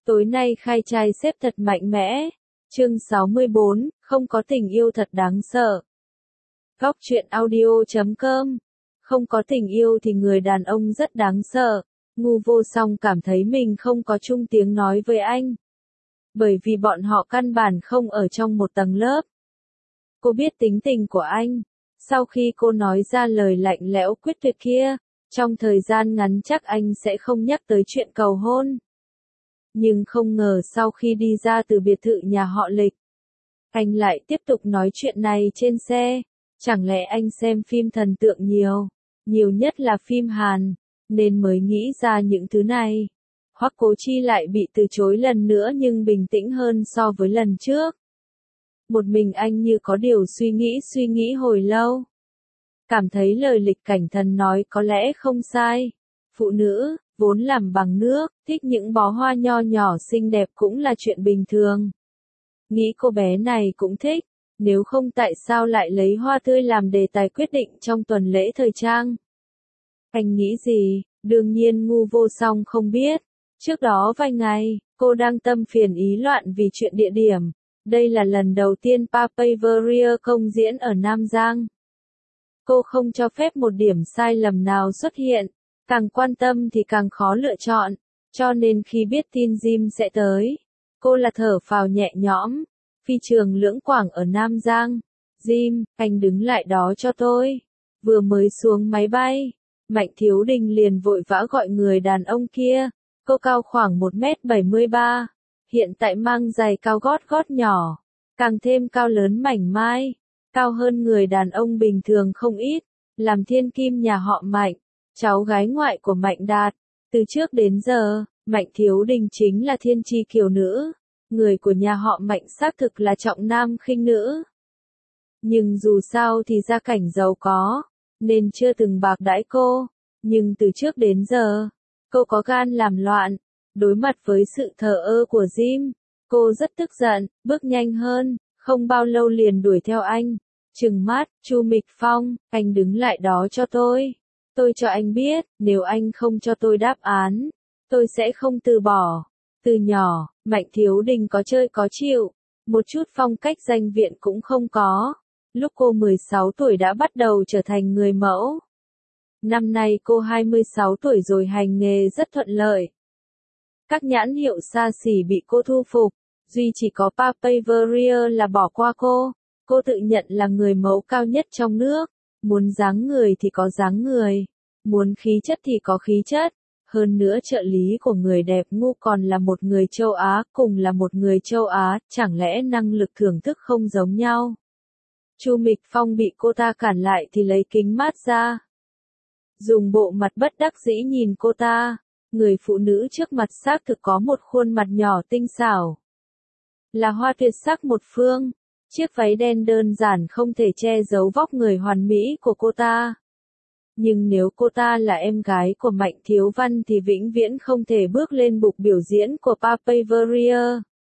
Tối nay khai trai xếp thật mạnh mẽ. Chương 64, không có tình yêu thật đáng sợ. Góc truyện audio.com. Không có tình yêu thì người đàn ông rất đáng sợ. Ngu Vô Song cảm thấy mình không có chung tiếng nói với anh. Bởi vì bọn họ căn bản không ở trong một tầng lớp. Cô biết tính tình của anh. Sau khi cô nói ra lời lạnh lẽo quyết tuyệt kia, trong thời gian ngắn chắc anh sẽ không nhắc tới chuyện cầu hôn. Nhưng không ngờ sau khi đi ra từ biệt thự nhà họ Lịch, anh lại tiếp tục nói chuyện này trên xe. Chẳng lẽ anh xem phim thần tượng nhiều nhất là phim Hàn, nên mới nghĩ ra những thứ này. Hoắc Cố Chi lại bị từ chối lần nữa nhưng bình tĩnh hơn so với lần trước. Một mình anh như có điều suy nghĩ hồi lâu. Cảm thấy lời Lịch Cảnh Thần nói có lẽ không sai. Phụ nữ, vốn làm bằng nước, thích những bó hoa nho nhỏ xinh đẹp cũng là chuyện bình thường. Nghĩ cô bé này cũng thích, nếu không tại sao lại lấy hoa tươi làm đề tài quyết định trong tuần lễ thời trang. Anh nghĩ gì, đương nhiên Ngu Vô Song không biết. Trước đó vài ngày, cô đang tâm phiền ý loạn vì chuyện địa điểm. Đây là lần đầu tiên Papayveria công diễn ở Nam Giang. Cô không cho phép một điểm sai lầm nào xuất hiện. Càng quan tâm thì càng khó lựa chọn. Cho nên khi biết tin Jim sẽ tới, cô là thở phào nhẹ nhõm. Phi trường Lưỡng Quảng ở Nam Giang. Jim, anh đứng lại đó cho tôi. Vừa mới xuống máy bay, Mạnh Thiếu Đình liền vội vã gọi người đàn ông kia. Cô cao khoảng 1m73. Hiện tại mang giày cao gót nhỏ. Càng thêm cao lớn mảnh mai. Cao hơn người đàn ông bình thường không ít. Làm thiên kim nhà họ Mạnh. Cháu gái ngoại của Mạnh Đạt. Từ trước đến giờ, Mạnh Thiếu Đình chính là thiên chi kiều nữ. Người của nhà họ Mạnh xác thực là trọng nam khinh nữ. Nhưng dù sao thì gia cảnh giàu có, nên chưa từng bạc đãi cô. Nhưng từ trước đến giờ, cô có gan làm loạn. Đối mặt với sự thờ ơ của Jim, cô rất tức giận, bước nhanh hơn, không bao lâu liền đuổi theo anh. Trừng mắt, Chu Mịch Phong, anh đứng lại đó cho tôi. Tôi cho anh biết, nếu anh không cho tôi đáp án, tôi sẽ không từ bỏ. Từ nhỏ, Mạnh Thiếu Đình có chơi có chịu, một chút phong cách danh viện cũng không có. Lúc cô 16 tuổi đã bắt đầu trở thành người mẫu. Năm nay cô 26 tuổi rồi, hành nghề rất thuận lợi. Các nhãn hiệu xa xỉ bị cô thu phục, duy chỉ có Papayveria là bỏ qua cô. Cô tự nhận là người mẫu cao nhất trong nước. Muốn dáng người thì có dáng người, muốn khí chất thì có khí chất. Hơn nữa trợ lý của người đẹp Ngu còn là một người châu Á, cùng là một người châu Á, chẳng lẽ năng lực thưởng thức không giống nhau? Chu Mịch Phong bị cô ta cản lại thì lấy kính mát ra. Dùng bộ mặt bất đắc dĩ nhìn cô ta. Người phụ nữ trước mặt xác thực có một khuôn mặt nhỏ tinh xảo. Là hoa tuyệt sắc một phương. Chiếc váy đen đơn giản không thể che giấu vóc người hoàn mỹ của cô ta. Nhưng nếu cô ta là em gái của Mạnh Thiếu Văn thì vĩnh viễn không thể bước lên bục biểu diễn của Papayveria.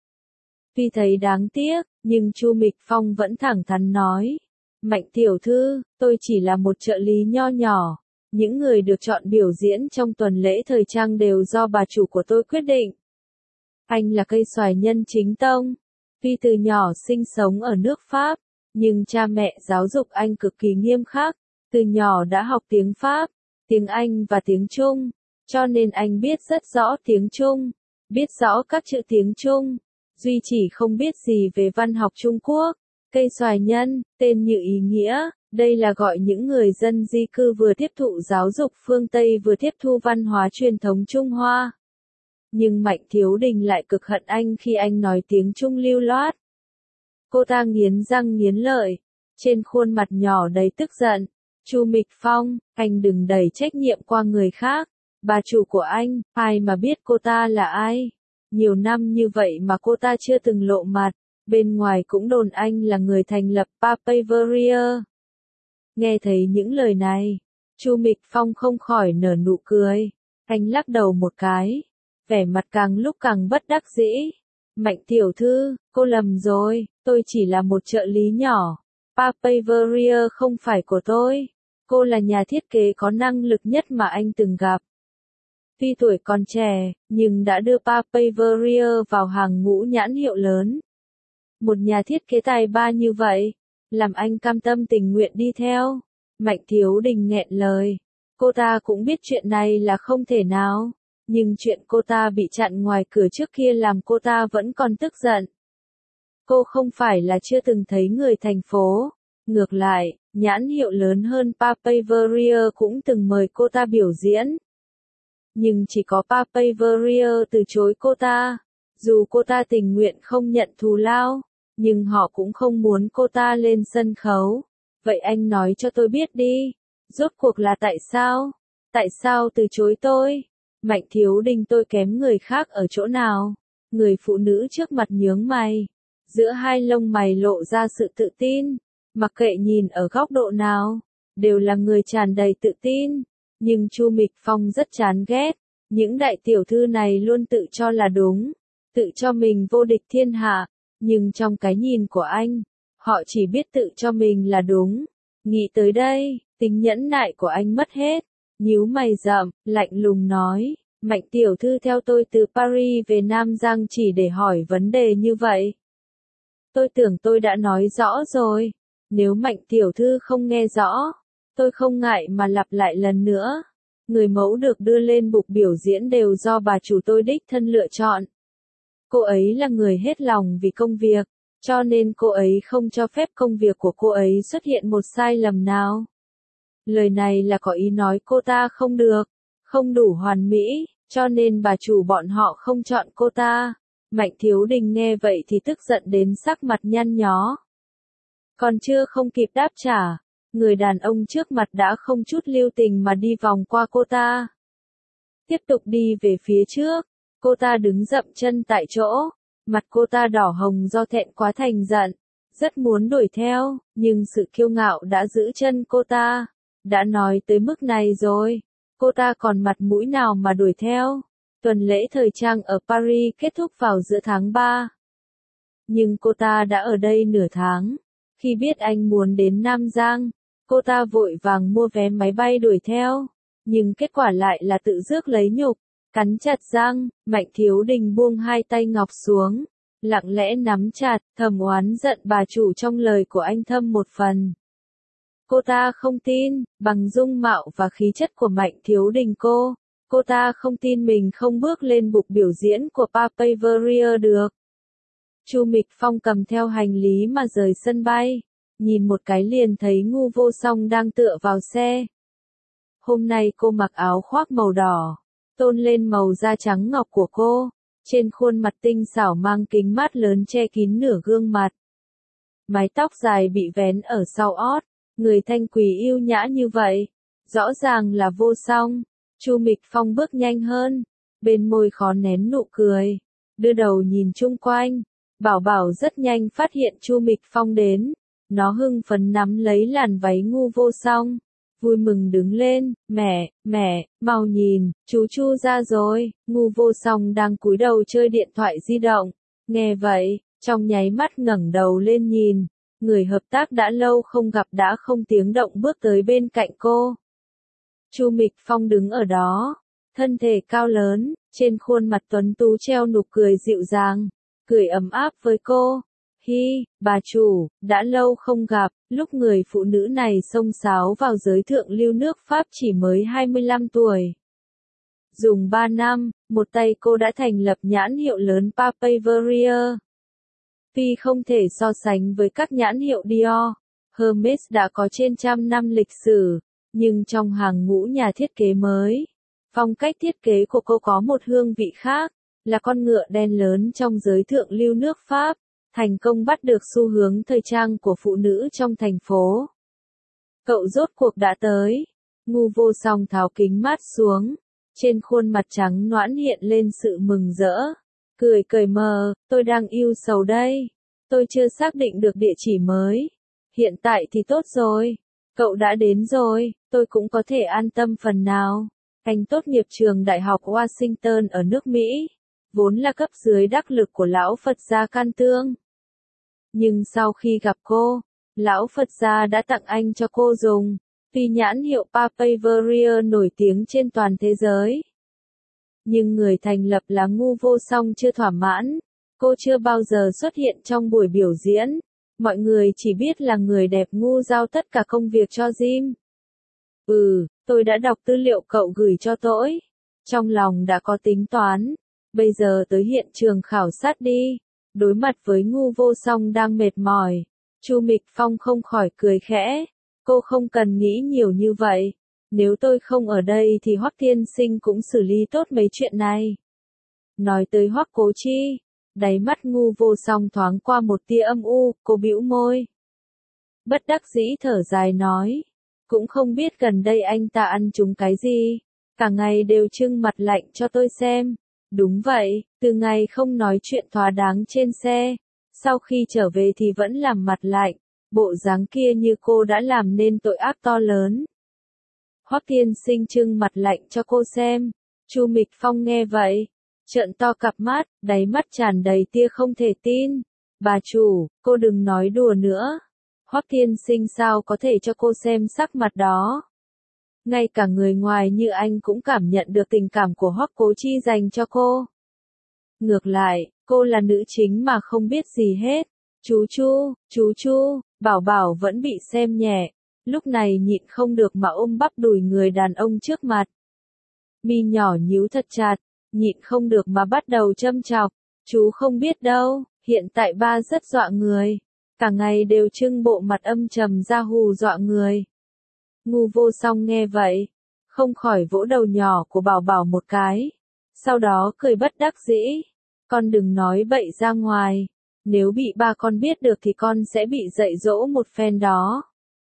Tuy thấy đáng tiếc, nhưng Chu Mịch Phong vẫn thẳng thắn nói. Mạnh tiểu thư, tôi chỉ là một trợ lý nho nhỏ. Những người được chọn biểu diễn trong tuần lễ thời trang đều do bà chủ của tôi quyết định. Anh là cây xoài nhân chính tông. Tuy từ nhỏ sinh sống ở nước Pháp, nhưng cha mẹ giáo dục anh cực kỳ nghiêm khắc. Từ nhỏ đã học tiếng Pháp, tiếng Anh và tiếng Trung, cho nên anh biết rất rõ tiếng Trung, biết rõ các chữ tiếng Trung, duy chỉ không biết gì về văn học Trung Quốc. Cây xoài nhân, tên như ý nghĩa, đây là gọi những người dân di cư vừa tiếp thụ giáo dục phương Tây vừa tiếp thu văn hóa truyền thống Trung Hoa. Nhưng Mạnh Thiếu Đình lại cực hận anh khi anh nói tiếng Trung lưu loát. Cô ta nghiến răng nghiến lợi, trên khuôn mặt nhỏ đầy tức giận. Chu Mịch Phong, anh đừng đẩy trách nhiệm qua người khác. Bà chủ của anh, ai mà biết cô ta là ai? Nhiều năm như vậy mà cô ta chưa từng lộ mặt. Bên ngoài cũng đồn anh là người thành lập Papayveria. Nghe thấy những lời này, Chu Mịch Phong không khỏi nở nụ cười. Anh lắc đầu một cái, vẻ mặt càng lúc càng bất đắc dĩ. Mạnh tiểu thư, cô lầm rồi, tôi chỉ là một trợ lý nhỏ. Papayveria không phải của tôi. Cô là nhà thiết kế có năng lực nhất mà anh từng gặp. Tuy tuổi còn trẻ, nhưng đã đưa Papaver vào hàng ngũ nhãn hiệu lớn. Một nhà thiết kế tài ba như vậy, làm anh cam tâm tình nguyện đi theo. Mạnh Thiếu Đình nghẹn lời. Cô ta cũng biết chuyện này là không thể nào, nhưng chuyện cô ta bị chặn ngoài cửa trước kia làm cô ta vẫn còn tức giận. Cô không phải là chưa từng thấy người thành phố. Ngược lại, nhãn hiệu lớn hơn Papaver cũng từng mời cô ta biểu diễn. Nhưng chỉ có Papaver từ chối cô ta. Dù cô ta tình nguyện không nhận thù lao, nhưng họ cũng không muốn cô ta lên sân khấu. Vậy anh nói cho tôi biết đi, rốt cuộc là tại sao? Tại sao từ chối tôi? Mạnh Thiếu Đình tôi kém người khác ở chỗ nào? Người phụ nữ trước mặt nhướng mày. Giữa hai lông mày lộ ra sự tự tin. Mặc kệ nhìn ở góc độ nào, đều là người tràn đầy tự tin. Nhưng Chu Mịch Phong rất chán ghét. Những đại tiểu thư này luôn tự cho là đúng, tự cho mình vô địch thiên hạ. Nhưng trong cái nhìn của anh, họ chỉ biết tự cho mình là đúng. Nghĩ tới đây, tính nhẫn nại của anh mất hết. Nhíu mày rậm, lạnh lùng nói, Mạnh tiểu thư theo tôi từ Paris về Nam Giang chỉ để hỏi vấn đề như vậy. Tôi tưởng tôi đã nói rõ rồi. Nếu Mạnh tiểu thư không nghe rõ, tôi không ngại mà lặp lại lần nữa. Người mẫu được đưa lên bục biểu diễn đều do bà chủ tôi đích thân lựa chọn. Cô ấy là người hết lòng vì công việc, cho nên cô ấy không cho phép công việc của cô ấy xuất hiện một sai lầm nào. Lời này là có ý nói cô ta không được, không đủ hoàn mỹ, cho nên bà chủ bọn họ không chọn cô ta. Mạnh Thiếu Đình nghe vậy thì tức giận đến sắc mặt nhăn nhó. Còn chưa không kịp đáp trả, người đàn ông trước mặt đã không chút lưu tình mà đi vòng qua cô ta. Tiếp tục đi về phía trước, cô ta đứng dậm chân tại chỗ, mặt cô ta đỏ hồng do thẹn quá thành giận, rất muốn đuổi theo, nhưng sự kiêu ngạo đã giữ chân cô ta. Đã nói tới mức này rồi, cô ta còn mặt mũi nào mà đuổi theo. Tuần lễ thời trang ở Paris kết thúc vào giữa tháng 3. Nhưng cô ta đã ở đây nửa tháng. Khi biết anh muốn đến Nam Giang, cô ta vội vàng mua vé máy bay đuổi theo. Nhưng kết quả lại là tự rước lấy nhục, cắn chặt răng. Mạnh Thiếu Đình buông hai tay ngọc xuống, lặng lẽ nắm chặt, thầm oán giận bà chủ trong lời của anh thâm một phần. Cô ta không tin, bằng dung mạo và khí chất của Mạnh Thiếu Đình cô ta không tin mình không bước lên bục biểu diễn của Papaver được. Chu Mịch Phong cầm theo hành lý mà rời sân bay, nhìn một cái liền thấy Ngu Vô Song đang tựa vào xe. Hôm nay cô mặc áo khoác màu đỏ, tôn lên màu da trắng ngọc của cô, trên khuôn mặt tinh xảo mang kính mát lớn che kín nửa gương mặt. Mái tóc dài bị vén ở sau ót, người thanh quý yêu nhã như vậy, rõ ràng là Vô Song. Chu Mịch Phong bước nhanh hơn, bên môi khó nén nụ cười, đưa đầu nhìn chung quanh. Bảo Bảo rất nhanh phát hiện Chu Mịch Phong đến, nó hưng phấn nắm lấy làn váy Ngu Vô Song, vui mừng đứng lên, mẹ, mau nhìn, chú Chu ra rồi. Ngu Vô Song đang cúi đầu chơi điện thoại di động, nghe vậy, trong nháy mắt ngẩng đầu lên nhìn, người hợp tác đã lâu không gặp đã không tiếng động bước tới bên cạnh cô. Chu Mịch Phong đứng ở đó, thân thể cao lớn, trên khuôn mặt tuấn tú treo nụ cười dịu dàng, cười ấm áp với cô. Hi, bà chủ, đã lâu không gặp. Lúc người phụ nữ này xông xáo vào giới thượng lưu nước Pháp chỉ mới 25 tuổi. Dùng 3 năm, một tay cô đã thành lập nhãn hiệu lớn Papaver. Tuy không thể so sánh với các nhãn hiệu Dior, Hermes đã có trên trăm năm lịch sử, nhưng trong hàng ngũ nhà thiết kế mới, phong cách thiết kế của cô có một hương vị khác, là con ngựa đen lớn trong giới thượng lưu nước Pháp, thành công bắt được xu hướng thời trang của phụ nữ trong thành phố. Cậu rốt cuộc đã tới. Ngu Vô Song tháo kính mát xuống, trên khuôn mặt trắng nõn hiện lên sự mừng rỡ. Cười cởi mờ, tôi đang yêu sầu đây. Tôi chưa xác định được địa chỉ mới. Hiện tại thì tốt rồi. Cậu đã đến rồi, tôi cũng có thể an tâm phần nào. Anh tốt nghiệp trường Đại học Washington ở nước Mỹ, vốn là cấp dưới đắc lực của lão Phật gia Can Tương. Nhưng sau khi gặp cô, lão Phật gia đã tặng anh cho cô dùng, tuy nhãn hiệu Papaver nổi tiếng trên toàn thế giới. Nhưng người thành lập là ngu vô song chưa thỏa mãn. Cô chưa bao giờ xuất hiện trong buổi biểu diễn. Mọi người chỉ biết là người đẹp ngu giao tất cả công việc cho Jim. Tôi đã đọc tư liệu cậu gửi cho tôi. Trong lòng đã có tính toán. Bây giờ tới hiện trường khảo sát đi. Đối mặt với ngu vô song đang mệt mỏi. Chu Mịch Phong không khỏi cười khẽ. Cô không cần nghĩ nhiều như vậy. Nếu tôi không ở đây thì Hoắc Tiên Sinh cũng xử lý tốt mấy chuyện này. Nói tới Hoắc Cố Chi. Đáy mắt ngu vô song thoáng qua một tia âm u, cô bĩu môi. Bất đắc dĩ thở dài nói. Cũng không biết gần đây anh ta ăn trúng cái gì. Cả ngày đều trưng mặt lạnh cho tôi xem. Đúng vậy, từ ngày không nói chuyện thỏa đáng trên xe. Sau khi trở về thì vẫn làm mặt lạnh. Bộ dáng kia như cô đã làm nên tội ác to lớn. Hoắc Tiên Sinh trưng mặt lạnh cho cô xem. Chu Mịch Phong nghe vậy. Trợn to cặp mắt, đáy mắt tràn đầy tia không thể tin. Bà chủ, cô đừng nói đùa nữa. Hoắc Tiên Sinh sao có thể cho cô xem sắc mặt đó. Ngay cả người ngoài như anh cũng cảm nhận được tình cảm của Hoắc Cố Chi dành cho cô. Ngược lại, cô là nữ chính mà không biết gì hết. Chú Chu, Bảo Bảo vẫn bị xem nhẹ. Lúc này nhịn không được mà ôm bắp đùi người đàn ông trước mặt. Mi nhỏ nhíu thật chặt, nhịn không được mà bắt đầu châm chọc. Chú không biết đâu, hiện tại ba rất dọa người. Cả ngày đều trưng bộ mặt âm trầm ra hù dọa người. Ngu vô song nghe vậy, không khỏi vỗ đầu nhỏ của Bảo Bảo một cái. Sau đó cười bất đắc dĩ. Con đừng nói bậy ra ngoài. Nếu bị ba con biết được thì con sẽ bị dạy dỗ một phen đó.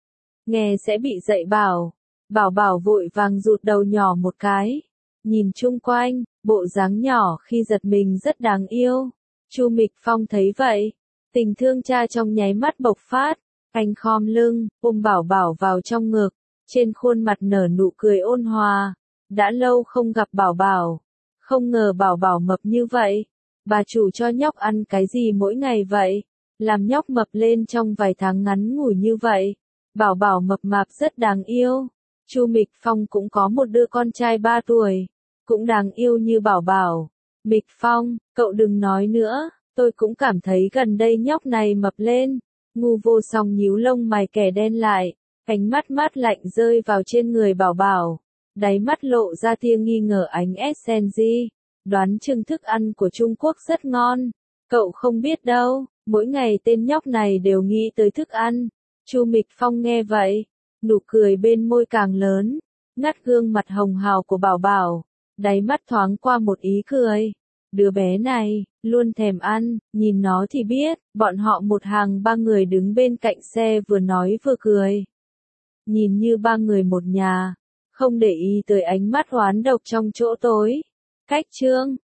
Nghe sẽ bị dạy bảo. Bảo Bảo vội vàng rụt đầu nhỏ một cái. Nhìn chung quanh, bộ dáng nhỏ khi giật mình rất đáng yêu. Chu Mịch Phong thấy vậy. Tình thương cha trong nháy mắt bộc phát. Anh khom lưng, ôm Bảo Bảo vào trong ngực. Trên khuôn mặt nở nụ cười ôn hòa. Đã lâu không gặp Bảo Bảo. Không ngờ Bảo Bảo mập như vậy. Bà chủ cho nhóc ăn cái gì mỗi ngày vậy? Làm nhóc mập lên trong vài tháng ngắn ngủi như vậy. Bảo Bảo mập mạp rất đáng yêu. Chu Mịch Phong cũng có một đứa con trai 3 tuổi. Cũng đáng yêu như Bảo Bảo. Mịch Phong, cậu đừng nói nữa. Tôi cũng cảm thấy gần đây nhóc này mập lên. Ngu vô song nhíu lông mày kẻ đen lại. Ánh mắt mát lạnh rơi vào trên người Bảo Bảo. Đáy mắt lộ ra tia nghi ngờ ánh SNG. Đoán chừng thức ăn của Trung Quốc rất ngon. Cậu không biết đâu, mỗi ngày tên nhóc này đều nghĩ tới thức ăn. Chu Mịch Phong nghe vậy, nụ cười bên môi càng lớn, ngắt gương mặt hồng hào của Bảo Bảo, đáy mắt thoáng qua một ý cười. Đứa bé này, luôn thèm ăn, nhìn nó thì biết, bọn họ một hàng 3 người đứng bên cạnh xe vừa nói vừa cười. Nhìn như 3 người một nhà, không để ý tới ánh mắt oán độc trong chỗ tối. Cách chương